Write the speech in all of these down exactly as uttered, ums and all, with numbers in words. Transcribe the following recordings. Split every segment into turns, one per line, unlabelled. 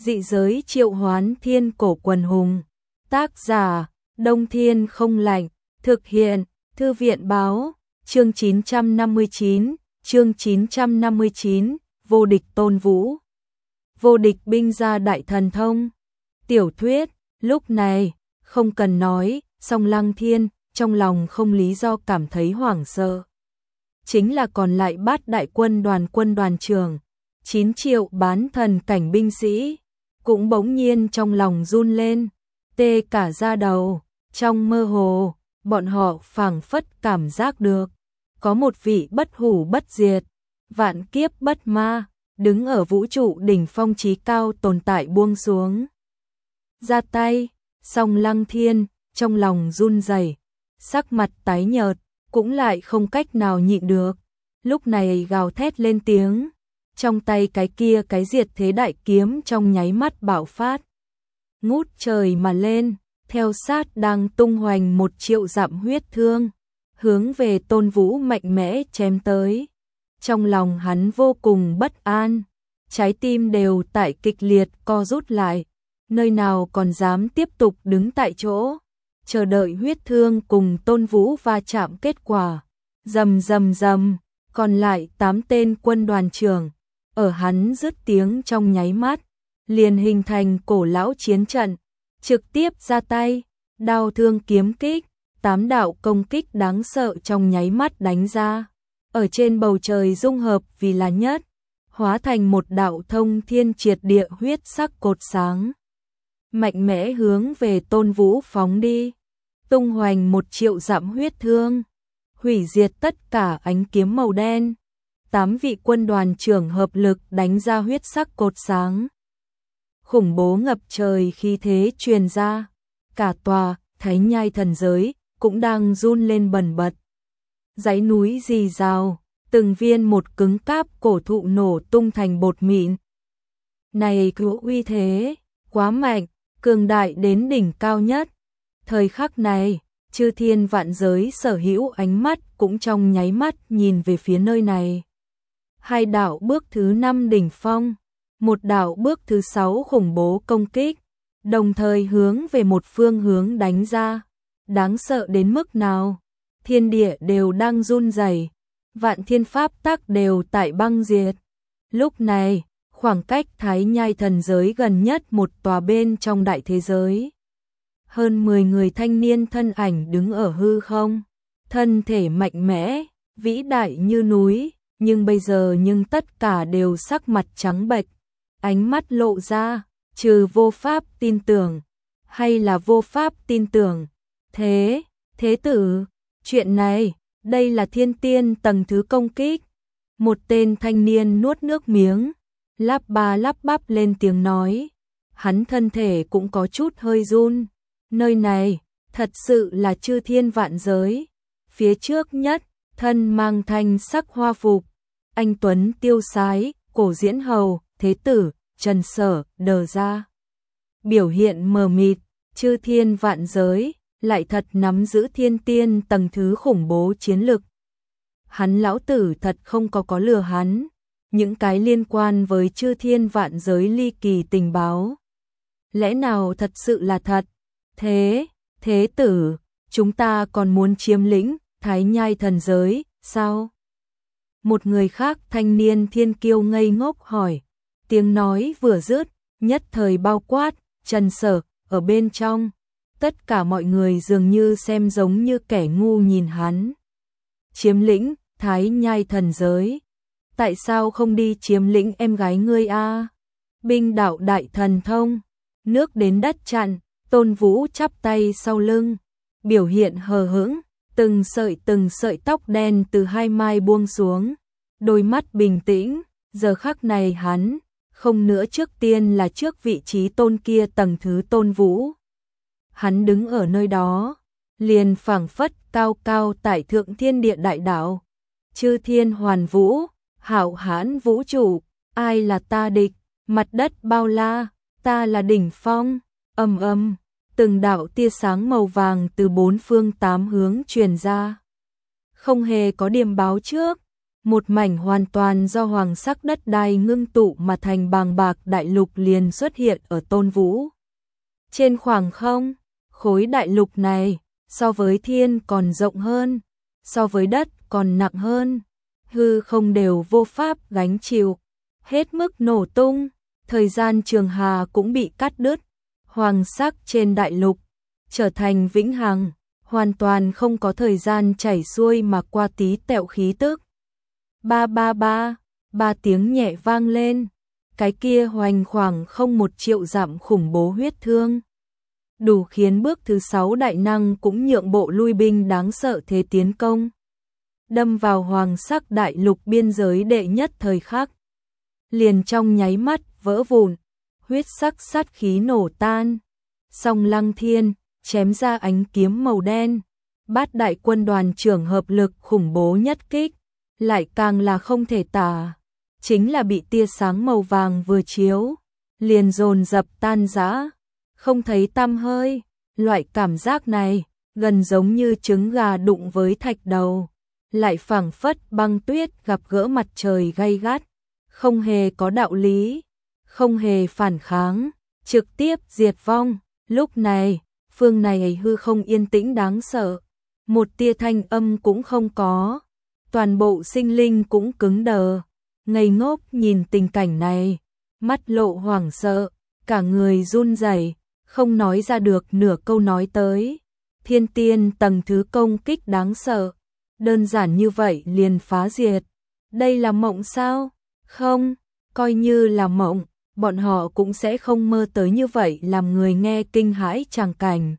Dị giới triệu hoán thiên cổ quần hùng. Tác giả, Đông Thiên không lạnh. Thực hiện, Thư viện báo. Chương chín trăm năm mươi chín, chương chín trăm năm mươi chín, vô địch Tôn Vũ. Vô địch binh gia đại thần thông. Tiểu thuyết, lúc này, không cần nói, song Lăng Thiên, trong lòng không lý do cảm thấy hoảng sợ. Chính là còn lại bát đại quân đoàn quân đoàn trưởng, chín triệu bán thần cảnh binh sĩ, cũng bỗng nhiên trong lòng run lên, tê cả da đầu, trong mơ hồ, bọn họ phảng phất cảm giác được, có một vị bất hủ bất diệt, vạn kiếp bất ma, đứng ở vũ trụ đỉnh phong chí cao tồn tại buông xuống. Ra tay, song Lăng Thiên, trong lòng run rẩy, sắc mặt tái nhợt, cũng lại không cách nào nhịn được, lúc này gào thét lên tiếng, trong tay cái kia cái diệt thế đại kiếm trong nháy mắt bạo phát, ngút trời mà lên, theo sát đang tung hoành một triệu dặm huyết thương, hướng về Tôn Vũ mạnh mẽ chém tới. Trong lòng hắn vô cùng bất an, trái tim đều tại kịch liệt co rút lại, nơi nào còn dám tiếp tục đứng tại chỗ, chờ đợi huyết thương cùng Tôn Vũ va chạm kết quả. Rầm rầm rầm, còn lại tám tên quân đoàn trưởng, ở hắn dứt tiếng trong nháy mắt, liền hình thành cổ lão chiến trận, trực tiếp ra tay, đao thương kiếm kích, tám đạo công kích đáng sợ trong nháy mắt đánh ra, ở trên bầu trời dung hợp vì là nhất, hóa thành một đạo thông thiên triệt địa huyết sắc cột sáng, mạnh mẽ hướng về Tôn Vũ phóng đi, tung hoành một triệu dặm huyết thương, hủy diệt tất cả ánh kiếm màu đen. Tám vị quân đoàn trưởng hợp lực đánh ra huyết sắc cột sáng. Khủng bố ngập trời khí thế truyền ra, cả tòa Thái Nhai thần giới cũng đang run lên bần bật. Dãy núi rì rào, từng viên một cứng cáp cổ thụ nổ tung thành bột mịn. Này cứu uy thế, quá mạnh, cường đại đến đỉnh cao nhất. Thời khắc này, chư thiên vạn giới sở hữu ánh mắt cũng trong nháy mắt nhìn về phía nơi này. Hai đạo bước thứ năm đỉnh phong, một đạo bước thứ sáu khủng bố công kích, đồng thời hướng về một phương hướng đánh ra, đáng sợ đến mức nào, thiên địa đều đang run rẩy, vạn thiên pháp tắc đều tại băng diệt. Lúc này, khoảng cách Thái Nhai thần giới gần nhất một tòa bên trong đại thế giới. Hơn mười người thanh niên thân ảnh đứng ở hư không, thân thể mạnh mẽ, vĩ đại như núi, nhưng bây giờ nhưng tất cả đều sắc mặt trắng bệch, ánh mắt lộ ra, trừ vô pháp tin tưởng, hay là vô pháp tin tưởng. Thế, thế tử, chuyện này, đây là thiên tiên tầng thứ công kích. Một tên thanh niên nuốt nước miếng, lắp ba lắp bắp lên tiếng nói, hắn thân thể cũng có chút hơi run. Nơi này, thật sự là chư thiên vạn giới. Phía trước nhất, thân mang thanh sắc hoa phục, anh tuấn tiêu sái, cổ diễn hầu, thế tử, Trần Sở, đờ ra. Biểu hiện mờ mịt, chư thiên vạn giới, lại thật nắm giữ thiên tiên tầng thứ khủng bố chiến lực. Hắn lão tử thật không có có lừa hắn, những cái liên quan với chư thiên vạn giới ly kỳ tình báo. Lẽ nào thật sự là thật? Thế, thế tử, chúng ta còn muốn chiếm lĩnh Thái Nhai thần giới, sao? Một người khác thanh niên thiên kiêu ngây ngốc hỏi, tiếng nói vừa dứt, nhất thời bao quát, Trần Sở, ở bên trong. Tất cả mọi người dường như xem giống như kẻ ngu nhìn hắn. Chiếm lĩnh Thái Nhai thần giới. Tại sao không đi chiếm lĩnh em gái ngươi a? Binh đạo đại thần thông, nước đến đất chặn. Tôn Vũ chắp tay sau lưng, biểu hiện hờ hững, từng sợi từng sợi tóc đen từ hai mai buông xuống, đôi mắt bình tĩnh, giờ khắc này hắn, không nữa trước tiên là trước vị trí tôn kia tầng thứ Tôn Vũ. Hắn đứng ở nơi đó, liền phảng phất cao cao tại thượng thiên địa đại đạo, chư thiên hoàn vũ, hạo hãn vũ trụ, ai là ta địch, mặt đất bao la, ta là đỉnh phong, ầm ầm. Từng đạo tia sáng màu vàng từ bốn phương tám hướng truyền ra. Không hề có điểm báo trước, một mảnh hoàn toàn do hoàng sắc đất đai ngưng tụ mà thành bàng bạc đại lục liền xuất hiện ở Tôn Vũ. Trên khoảng không, khối đại lục này, so với thiên còn rộng hơn, so với đất còn nặng hơn, hư không đều vô pháp gánh chịu, hết mức nổ tung, thời gian trường hà cũng bị cắt đứt, hoàng sắc trên đại lục, trở thành vĩnh hằng, hoàn toàn không có thời gian chảy xuôi mà qua tí tẹo khí tức. Ba ba ba, ba tiếng nhẹ vang lên, cái kia hoành khoảng không một triệu dặm khủng bố huyết thương. Đủ khiến bước thứ sáu đại năng cũng nhượng bộ lui binh đáng sợ thế tiến công. Đâm vào hoàng sắc đại lục biên giới đệ nhất thời khắc. Liền trong nháy mắt vỡ vụn, huyết sắc sát khí nổ tan. Song Lăng Thiên, chém ra ánh kiếm màu đen. Bát đại quân đoàn trưởng hợp lực khủng bố nhất kích. Lại càng là không thể tả. Chính là bị tia sáng màu vàng vừa chiếu. Liền dồn dập tan rã. Không thấy tăm hơi, loại cảm giác này, gần giống như trứng gà đụng với thạch đầu, lại phảng phất băng tuyết gặp gỡ mặt trời gay gắt, không hề có đạo lý, không hề phản kháng, trực tiếp diệt vong. Lúc này, phương này hư không yên tĩnh đáng sợ, một tia thanh âm cũng không có, toàn bộ sinh linh cũng cứng đờ, ngây ngốc nhìn tình cảnh này, mắt lộ hoảng sợ, cả người run rẩy. Không nói ra được nửa câu nói tới. Thiên tiên tầng thứ công kích đáng sợ. Đơn giản như vậy liền phá diệt. Đây là mộng sao? Không, coi như là mộng, bọn họ cũng sẽ không mơ tới như vậy làm người nghe kinh hãi tràng cảnh.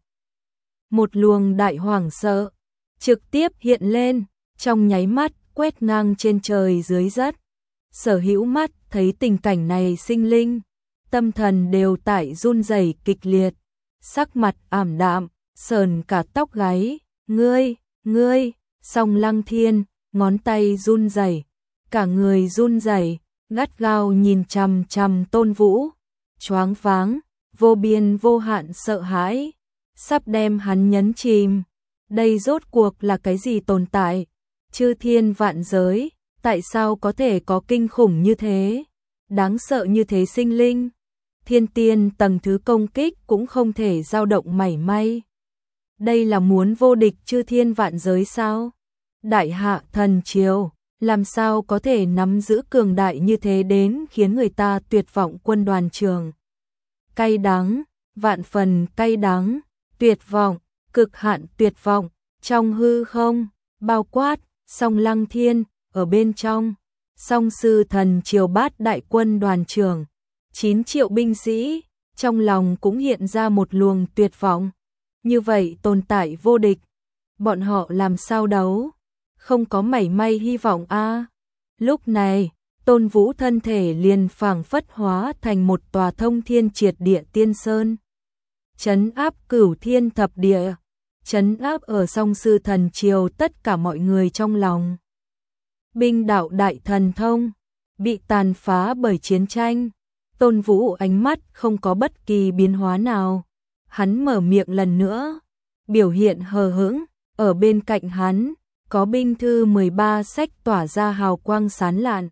Một luồng đại hoảng sợ, trực tiếp hiện lên, trong nháy mắt quét ngang trên trời dưới đất. Sở hữu mắt thấy tình cảnh này sinh linh. Tâm thần đều tại run rẩy kịch liệt, sắc mặt ảm đạm, sờn cả tóc gáy, ngươi, ngươi, Song Lăng Thiên, ngón tay run rẩy, cả người run rẩy, gắt gao nhìn chằm chằm Tôn Vũ, choáng váng, vô biên vô hạn sợ hãi, sắp đem hắn nhấn chìm. Đây rốt cuộc là cái gì tồn tại? Chư thiên vạn giới, tại sao có thể có kinh khủng như thế? Đáng sợ như thế sinh linh? Thiên tiên tầng thứ công kích cũng không thể dao động mảy may. Đây là muốn vô địch chư thiên vạn giới sao? Đại hạ thần triều, làm sao có thể nắm giữ cường đại như thế đến khiến người ta tuyệt vọng quân đoàn trường. Cay đắng, vạn phần cay đắng, tuyệt vọng, cực hạn tuyệt vọng, trong hư không, bao quát, Song Lăng Thiên, ở bên trong, Song sư thần triều bát đại quân đoàn trưởng. chín triệu binh sĩ, trong lòng cũng hiện ra một luồng tuyệt vọng. Như vậy tồn tại vô địch, bọn họ làm sao đấu? Không có mảy may hy vọng a. À. Lúc này, Tôn Vũ thân thể liền phảng phất hóa thành một tòa thông thiên triệt địa tiên sơn. Trấn áp cửu thiên thập địa, trấn áp ở Song sư thần triều tất cả mọi người trong lòng. Binh đạo đại thần thông, bị tàn phá bởi chiến tranh. Tôn Vũ ánh mắt không có bất kỳ biến hóa nào. Hắn mở miệng lần nữa, biểu hiện hờ hững, ở bên cạnh hắn, có binh thư mười ba sách tỏa ra hào quang sáng lạn.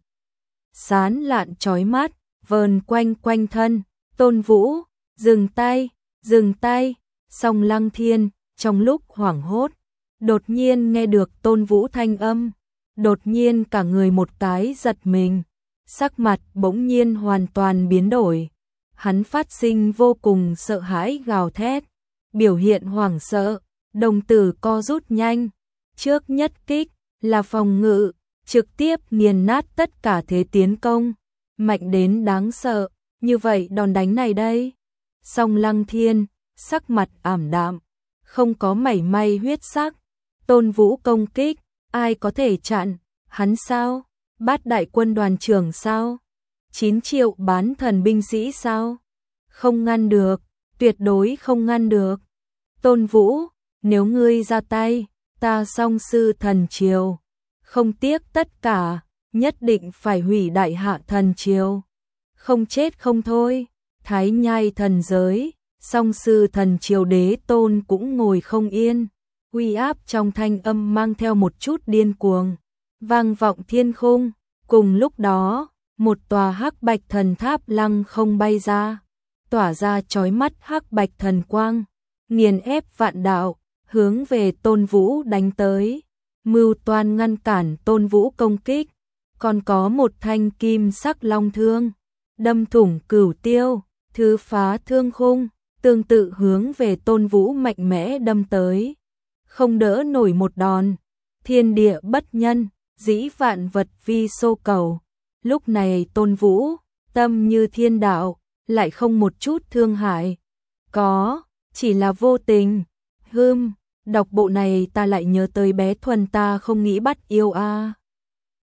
Sáng lạn chói mắt, vờn quanh quanh thân, Tôn Vũ, dừng tay, dừng tay, Song Lăng Thiên, trong lúc hoảng hốt, đột nhiên nghe được Tôn Vũ thanh âm, đột nhiên cả người một cái giật mình. Sắc mặt bỗng nhiên hoàn toàn biến đổi. Hắn phát sinh vô cùng sợ hãi gào thét, biểu hiện hoảng sợ, đồng tử co rút nhanh. Trước nhất kích là phòng ngự, trực tiếp nghiền nát tất cả thế tiến công, mạnh đến đáng sợ, như vậy đòn đánh này đây. Song Lăng Thiên, sắc mặt ảm đạm, không có mảy may huyết sắc. Tôn Vũ công kích, ai có thể chặn, hắn sao? Bát đại quân đoàn trưởng sao? chín triệu bán thần binh sĩ sao? Không ngăn được, tuyệt đối không ngăn được. Tôn Vũ, nếu ngươi ra tay, ta Song sư thần triều, không tiếc tất cả, nhất định phải hủy đại hạ thần triều. Không chết không thôi, Thái Nhai thần giới, Song sư thần triều đế tôn cũng ngồi không yên, uy áp trong thanh âm mang theo một chút điên cuồng. vang vọng thiên khung. Cùng lúc đó, một tòa hắc bạch thần tháp lăng không bay ra, tỏa ra chói mắt hắc bạch thần quang, nghiền ép vạn đạo, hướng về Tôn Vũ đánh tới. Mưu toan ngăn cản Tôn Vũ công kích, còn có một thanh kim sắc long thương, đâm thủng cửu tiêu, thứ phá thương khung, tương tự hướng về Tôn Vũ mạnh mẽ đâm tới. Không đỡ nổi một đòn, thiên địa bất nhân, dĩ vạn vật vi xô cầu. Lúc này Tôn Vũ, tâm như thiên đạo, lại không một chút thương hại. Có, chỉ là vô tình. Hưm, đọc bộ này ta lại nhớ tới bé Thuần ta không nghĩ bắt yêu a. À.